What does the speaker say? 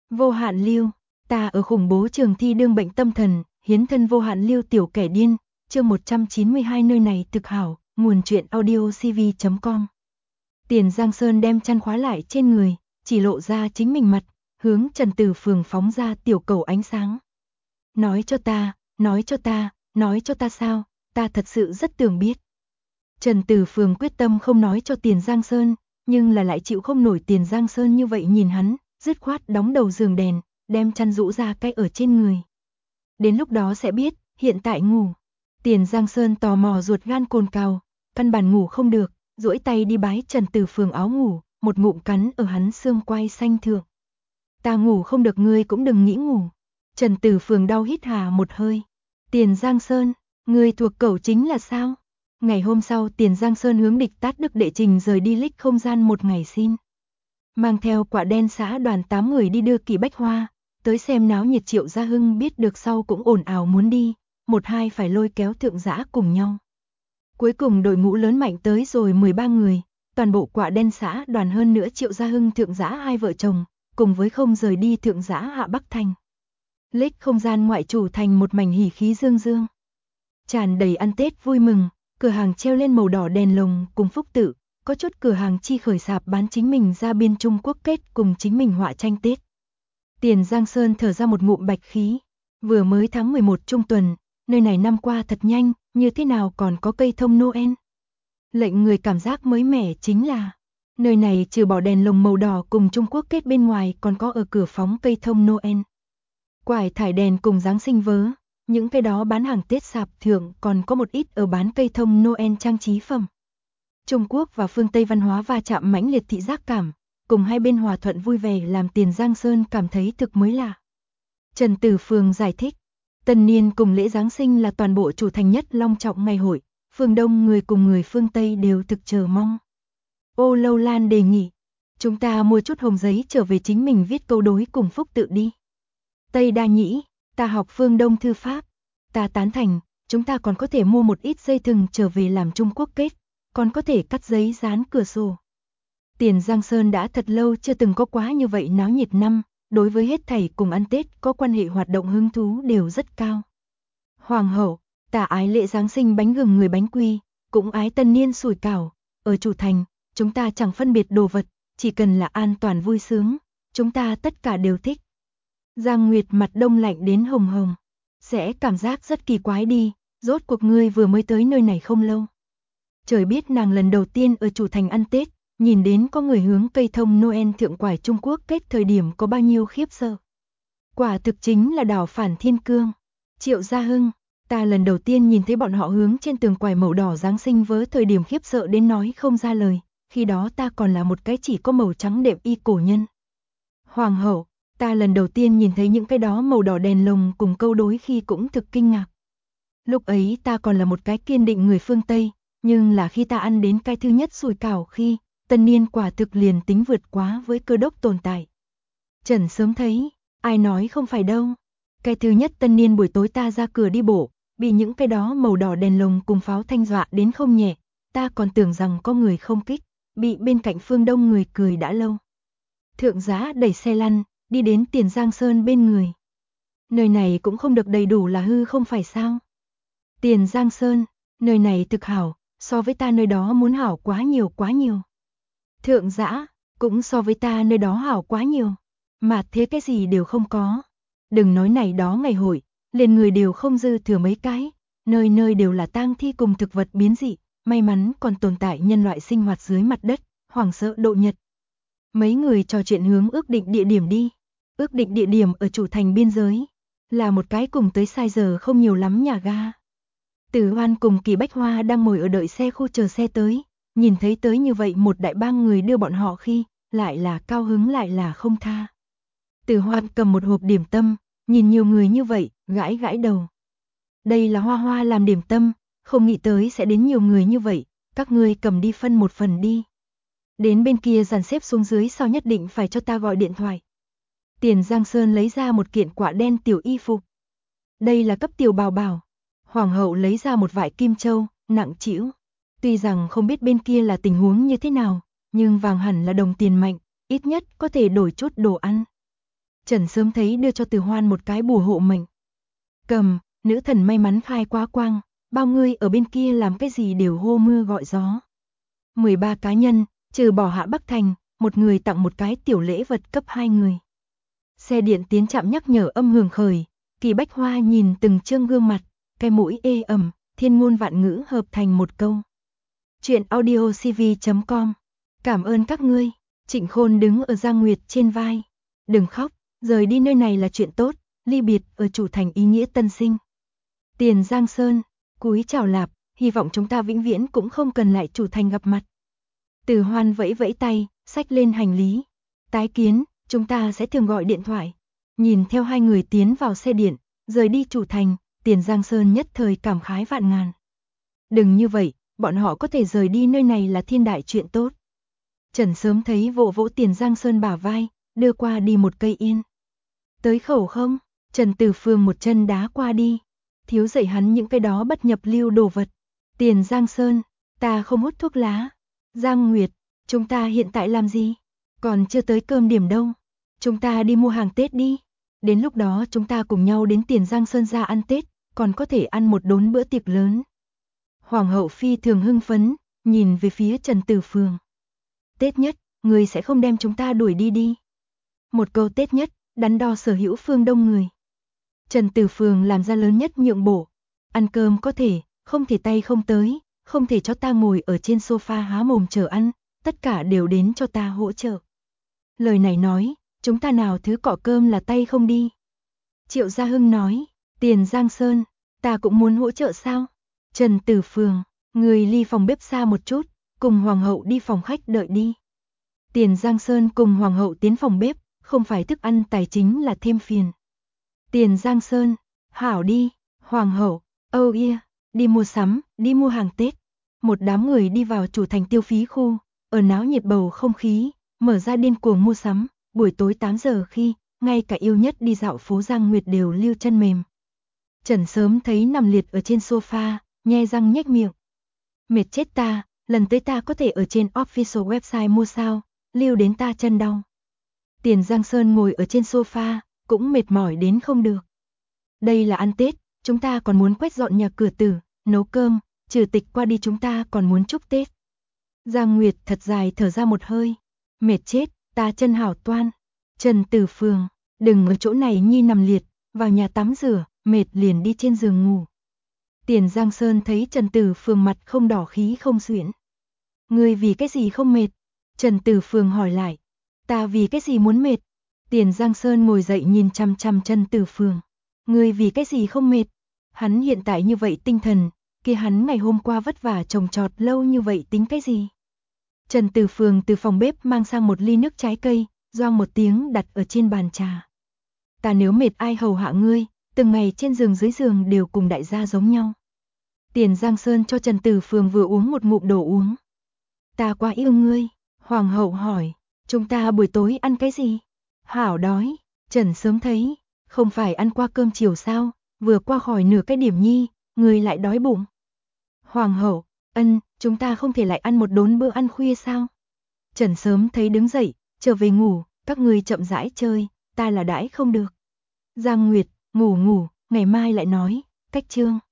Vô hạn lưu, ta ở khủng bố trường thi đương bệnh tâm thần, hiến thân vô hạn lưu tiểu kẻ điên, chương 192 nơi này thực hảo, nguồn truyện audio cv.com. Tiền Giang Sơn đem chăn khóa lại trên người, chỉ lộ ra chính mình mặt, hướng Trần Tử Phường phóng ra tiểu cầu ánh sáng. Nói cho ta, nói cho ta, nói cho ta sao, ta thật sự rất tưởng biết. Trần Tử Phường quyết tâm không nói cho Tiền Giang Sơn, nhưng là lại chịu không nổi Tiền Giang Sơn như vậy nhìn hắn, dứt khoát đóng đầu giường đèn, đem chăn rũ ra cái ở trên người. Đến lúc đó sẽ biết, hiện tại ngủ. Tiền Giang Sơn tò mò ruột gan cồn cào, căn bản ngủ không được, duỗi tay đi bái Trần Tử Phường áo ngủ, một ngụm cắn ở hắn xương quai xanh thượng. Ta ngủ không được, ngươi cũng đừng nghĩ ngủ. Trần Tử Phường đau hít hà một hơi. Tiền Giang Sơn, ngươi thuộc cẩu chính là sao? Ngày hôm sau Tiền Giang Sơn hướng địch Tát Đức đệ trình rời đi lích không gian một ngày xin. Mang theo quả đen xã đoàn 8 người đi đưa Kỳ Bách Hoa, tới xem náo nhiệt Triệu Gia Hưng biết được sau cũng ồn ào muốn đi, một hai phải lôi kéo thượng dã cùng nhau. Cuối cùng đội ngũ lớn mạnh tới rồi 13 người, toàn bộ quả đen xã đoàn hơn nữa Triệu Gia Hưng thượng dã hai vợ chồng, cùng với không rời đi thượng dã Hạ Bắc Thành. Lích không gian ngoại chủ thành một mảnh hỉ khí dương dương. Tràn đầy ăn Tết vui mừng, cửa hàng treo lên màu đỏ đèn lồng cùng phúc tự, có chút cửa hàng chi khởi sạp bán chính mình ra biên Trung Quốc kết cùng chính mình họa tranh Tết. Tiền Giang Sơn thở ra một ngụm bạch khí, vừa mới tháng 11 trung tuần, nơi này năm qua thật nhanh, như thế nào còn có cây thông Noel. Lệnh người cảm giác mới mẻ chính là, nơi này trừ bỏ đèn lồng màu đỏ cùng Trung Quốc kết bên ngoài còn có ở cửa phóng cây thông Noel. Quải thải đèn cùng Giáng sinh vớ, những cái đó bán hàng Tết sạp thượng còn có một ít ở bán cây thông Noel trang trí phẩm. Trung Quốc và phương Tây văn hóa va chạm mãnh liệt thị giác cảm, cùng hai bên hòa thuận vui vẻ làm Tiền Giang Sơn cảm thấy thực mới lạ. Trần Tử Phường giải thích, Tân niên cùng lễ Giáng sinh là toàn bộ chủ thành nhất long trọng ngày hội, phương Đông người cùng người phương Tây đều thực chờ mong. Ô Lâu Lan đề nghị, chúng ta mua chút hồng giấy trở về chính mình viết câu đối cùng phúc tự đi. Tây Đa Nhĩ, ta học phương Đông thư pháp, ta tán thành, chúng ta còn có thể mua một ít dây thừng trở về làm Trung Quốc kết, còn có thể cắt giấy dán cửa sổ. Tiền Giang Sơn đã thật lâu chưa từng có quá như vậy náo nhiệt năm, đối với hết thảy cùng ăn Tết có quan hệ hoạt động hứng thú đều rất cao. Hoàng hậu, ta ái lễ Giáng sinh bánh gừng người bánh quy, cũng ái tân niên sủi cảo, ở chủ thành, chúng ta chẳng phân biệt đồ vật, chỉ cần là an toàn vui sướng, chúng ta tất cả đều thích. Giang Nguyệt mặt đông lạnh đến hồng hồng, sẽ cảm giác rất kỳ quái đi, rốt cuộc ngươi vừa mới tới nơi này không lâu. Trời biết nàng lần đầu tiên ở chủ thành ăn Tết, nhìn đến có người hướng cây thông Noel thượng quải Trung Quốc kết thời điểm có bao nhiêu khiếp sợ. Quả thực chính là đảo phản thiên cương. Triệu Gia Hưng, ta lần đầu tiên nhìn thấy bọn họ hướng trên tường quải màu đỏ Giáng sinh với thời điểm khiếp sợ đến nói không ra lời, khi đó ta còn là một cái chỉ có màu trắng đệm y cổ nhân. Hoàng hậu, ta lần đầu tiên nhìn thấy những cái đó màu đỏ đèn lồng cùng câu đối khi cũng thực kinh ngạc. Lúc ấy ta còn là một cái kiên định người phương Tây, nhưng là khi ta ăn đến cái thứ nhất sủi cảo khi, tân niên quả thực liền tính vượt quá với cơ đốc tồn tại. Trần sớm thấy, ai nói không phải đâu. Cái thứ nhất tân niên buổi tối ta ra cửa đi bộ, bị những cái đó màu đỏ đèn lồng cùng pháo thanh dọa đến không nhẹ, ta còn tưởng rằng có người không kích, bị bên cạnh phương Đông người cười đã lâu. Thượng giá đẩy xe lăn, đi đến Tiền Giang Sơn bên người. Nơi này cũng không được đầy đủ là hư không phải sao? Tiền Giang Sơn, nơi này thực hảo, so với ta nơi đó muốn hảo quá nhiều quá nhiều. Thượng dã, cũng so với ta nơi đó hảo quá nhiều, mà thế cái gì đều không có. Đừng nói này đó ngày hội, liền người đều không dư thừa mấy cái, nơi nơi đều là tang thi cùng thực vật biến dị, may mắn còn tồn tại nhân loại sinh hoạt dưới mặt đất, hoảng sợ độ nhật. Mấy người trò chuyện hướng ước định địa điểm đi, ước định địa điểm ở chủ thành biên giới, là một cái cùng tới sai giờ không nhiều lắm nhà ga. Từ Hoan cùng Kỳ Bách Hoa đang ngồi ở đợi xe khu chờ xe tới, nhìn thấy tới như vậy một đại bang người đưa bọn họ khi, lại là cao hứng lại là không tha. Từ Hoan cầm một hộp điểm tâm, nhìn nhiều người như vậy, gãi gãi đầu. Đây là Hoa Hoa làm điểm tâm, không nghĩ tới sẽ đến nhiều người như vậy, các ngươi cầm đi phân một phần đi. Đến bên kia dàn xếp xuống dưới sau nhất định phải cho ta gọi điện thoại. Tiền Giang Sơn lấy ra một kiện quả đen tiểu y phục. Đây là cấp tiểu bào bảo. Hoàng hậu lấy ra một vải kim châu, nặng trĩu. Tuy rằng không biết bên kia là tình huống như thế nào, nhưng vàng hẳn là đồng tiền mạnh, ít nhất có thể đổi chút đồ ăn. Trần Sớm thấy đưa cho Từ Hoan một cái bùa hộ mệnh. Cầm, nữ thần may mắn khai quá quang, bao ngươi ở bên kia làm cái gì đều hô mưa gọi gió. 13 cá nhân, trừ bỏ Hạ Bắc Thành, một người tặng một cái tiểu lễ vật cấp 2 người. Xe điện tiến trạm nhắc nhở âm hưởng khởi, Kỳ Bách Hoa nhìn từng trương gương mặt, cái mũi ê ẩm, thiên ngôn vạn ngữ hợp thành một câu. Chuyện audiocv.com. Cảm ơn các ngươi. Trịnh Khôn đứng ở Giang Nguyệt trên vai. Đừng khóc, rời đi nơi này là chuyện tốt, ly biệt ở chủ thành ý nghĩa tân sinh. Tiền Giang Sơn, cúi chào lạp, hy vọng chúng ta vĩnh viễn cũng không cần lại chủ thành gặp mặt. Từ Hoan vẫy vẫy tay, xách lên hành lý. Tái kiến, chúng ta sẽ thường gọi điện thoại. Nhìn theo hai người tiến vào xe điện, rời đi chủ thành, Tiền Giang Sơn nhất thời cảm khái vạn ngàn. Đừng như vậy, bọn họ có thể rời đi nơi này là thiên đại chuyện tốt. Trần Sớm thấy vỗ vỗ Tiền Giang Sơn bả vai, đưa qua đi một cây yên. Tới khẩu không? Trần Tử Phương một chân đá qua đi. Thiếu dạy hắn những cái đó bất nhập lưu đồ vật. Tiền Giang Sơn, ta không hút thuốc lá. Giang Nguyệt, chúng ta hiện tại làm gì? Còn chưa tới cơm điểm đâu. Chúng ta đi mua hàng Tết đi. Đến lúc đó chúng ta cùng nhau đến Tiền Giang Sơn ra ăn Tết, còn có thể ăn một đốn bữa tiệc lớn. Hoàng hậu phi thường hưng phấn, nhìn về phía Trần Tử Phương. Tết nhất, người sẽ không đem chúng ta đuổi đi đi. Một câu Tết nhất, đắn đo sở hữu phương đông người. Trần Tử Phương làm ra lớn nhất nhượng bộ. Ăn cơm có thể, không thể tay không tới, không thể cho ta ngồi ở trên sofa há mồm chờ ăn, tất cả đều đến cho ta hỗ trợ. Lời này nói, chúng ta nào thứ cọ cơm là tay không đi. Triệu Gia Hưng nói, Tiền Giang Sơn, ta cũng muốn hỗ trợ sao? Trần Tử Phương, người ly phòng bếp xa một chút, cùng Hoàng hậu đi phòng khách đợi đi. Tiền Giang Sơn cùng Hoàng hậu tiến phòng bếp, không phải thức ăn tài chính là thêm phiền. Tiền Giang Sơn, hảo đi, Hoàng hậu, oh yeah, đi mua sắm, đi mua hàng Tết. Một đám người đi vào chủ thành tiêu phí khu, ở náo nhiệt bầu không khí, mở ra điên cuồng mua sắm, buổi tối 8 giờ khi, ngay cả yêu nhất đi dạo phố Giang Nguyệt đều lưu chân mềm. Trần Sớm thấy nằm liệt ở trên sofa, nhe răng nhếch miệng. Mệt chết ta, lần tới ta có thể ở trên official website mua sao, lưu đến ta chân đau. Tiền Giang Sơn ngồi ở trên sofa, cũng mệt mỏi đến không được. Đây là ăn Tết, chúng ta còn muốn quét dọn nhà cửa tử, nấu cơm, trừ tịch qua đi chúng ta còn muốn chúc Tết. Giang Nguyệt thật dài thở ra một hơi. Mệt chết, ta chân hảo toan. Trần Tử Phương, đừng ở chỗ này nhi nằm liệt, vào nhà tắm rửa, mệt liền đi trên giường ngủ. Tiền Giang Sơn thấy Trần Tử Phương mặt không đỏ khí không suyễn. Ngươi vì cái gì không mệt? Trần Tử Phương hỏi lại. Ta vì cái gì muốn mệt? Tiền Giang Sơn ngồi dậy nhìn chăm chăm Trần Tử Phương. Ngươi vì cái gì không mệt? Hắn hiện tại như vậy tinh thần, kia hắn ngày hôm qua vất vả trồng trọt lâu như vậy tính cái gì? Trần Tử Phương từ phòng bếp mang sang một ly nước trái cây, doang một tiếng đặt ở trên bàn trà. Ta nếu mệt ai hầu hạ ngươi, từng ngày trên giường dưới giường đều cùng đại gia giống nhau. Tiền Giang Sơn cho Trần Tử Phương vừa uống một ngụm đồ uống. Ta quá yêu ngươi, Hoàng hậu hỏi, chúng ta buổi tối ăn cái gì? Hảo đói, Trần Sớm thấy, không phải ăn qua cơm chiều sao, vừa qua khỏi nửa cái điểm nhi, ngươi lại đói bụng. Hoàng hậu, chúng ta không thể lại ăn một đốn bữa ăn khuya sao? Trần Sớm thấy đứng dậy, trở về ngủ, các ngươi chậm rãi chơi, ta là đãi không được. Giang Nguyệt, ngủ, ngày mai lại nói, cách chương.